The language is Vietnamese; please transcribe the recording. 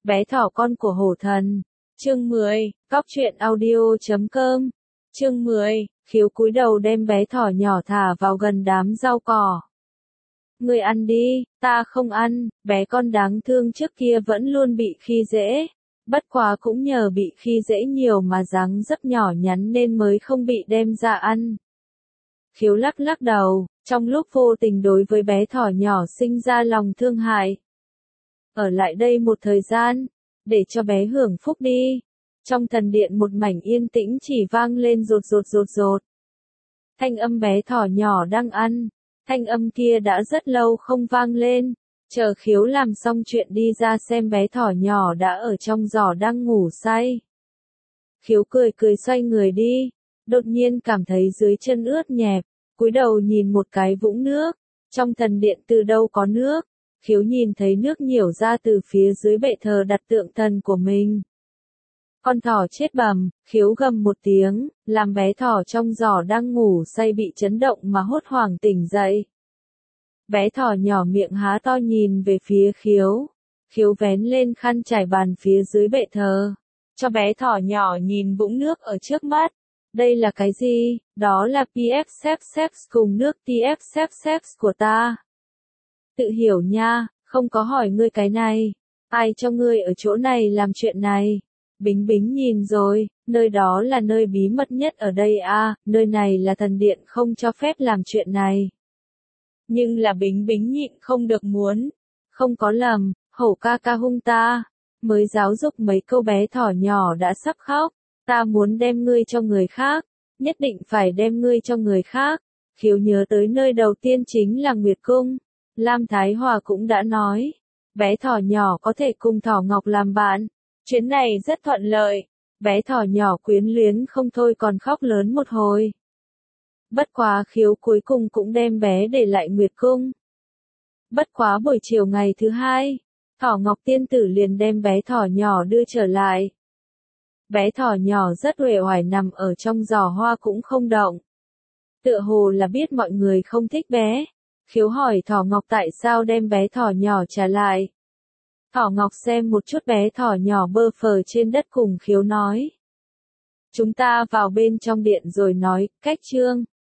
Bé thỏ con của hổ thần. Chương 10, Cóc truyện audio.com. Chương 10, Khiếu cúi đầu đem bé thỏ nhỏ thả vào gần đám rau cỏ. Ngươi ăn đi, ta không ăn. Bé con đáng thương trước kia vẫn luôn bị khi dễ. Bất quá cũng nhờ bị khi dễ nhiều mà dáng dấp nhỏ nhắn nên mới không bị đem ra ăn. Khiếu lắc lắc đầu, trong lúc vô tình đối với bé thỏ nhỏ sinh ra lòng thương hại. Ở lại đây một thời gian, để cho bé hưởng phúc đi. Trong thần điện một mảnh yên tĩnh chỉ vang lên rột rột rột rột. Thanh âm bé thỏ nhỏ đang ăn, thanh âm kia đã rất lâu không vang lên. Chờ Khiếu làm xong chuyện đi ra xem bé thỏ nhỏ đã ở trong giỏ đang ngủ say. Khiếu cười cười xoay người đi, đột nhiên cảm thấy dưới chân ướt nhẹp, cúi đầu nhìn một cái vũng nước. Trong thần điện từ đâu có nước? Khiếu nhìn thấy nước nhiểu ra từ phía dưới bệ thờ đặt tượng thần của mình. Con thỏ chết bầm, Khiếu gầm một tiếng, làm bé thỏ trong giỏ đang ngủ say bị chấn động mà hốt hoảng tỉnh dậy. Bé thỏ nhỏ miệng há to nhìn về phía Khiếu. Khiếu vén lên khăn trải bàn phía dưới bệ thờ, cho bé thỏ nhỏ nhìn vũng nước ở trước mắt. Đây là cái gì? Đó là PF sex cùng nước TF sex của ta. Tự hiểu nha, không có hỏi ngươi cái này. Ai cho ngươi ở chỗ này làm chuyện này? Bính Bính nhìn rồi, nơi đó là nơi bí mật nhất ở đây à, nơi này là thần điện không cho phép làm chuyện này. Nhưng là Bính Bính nhịn không được muốn. Không có lầm, hổ ca ca hung ta. Mới giáo dục mấy câu bé thỏ nhỏ đã sắp khóc. Ta muốn đem ngươi cho người khác. Nhất định phải đem ngươi cho người khác. Khiếu nhớ tới nơi đầu tiên chính là Nguyệt Cung. Lam Thái Hòa cũng đã nói. Bé thỏ nhỏ có thể cùng thỏ ngọc làm bạn. Chuyến này rất thuận lợi. Bé thỏ nhỏ quyến luyến không thôi còn khóc lớn một hồi. Bất quá Khiếu cuối cùng cũng đem bé để lại Nguyệt Cung. Bất quá buổi chiều ngày thứ hai, thỏ ngọc tiên tử liền đem bé thỏ nhỏ đưa trở lại. Bé thỏ nhỏ rất uể oải nằm ở trong giỏ hoa cũng không động. Tựa hồ là biết mọi người không thích bé. Khiếu hỏi thỏ ngọc tại sao đem bé thỏ nhỏ trả lại. Thỏ ngọc xem một chút bé thỏ nhỏ bơ phờ trên đất cùng Khiếu nói. Chúng ta vào bên trong điện rồi nói, cách chương.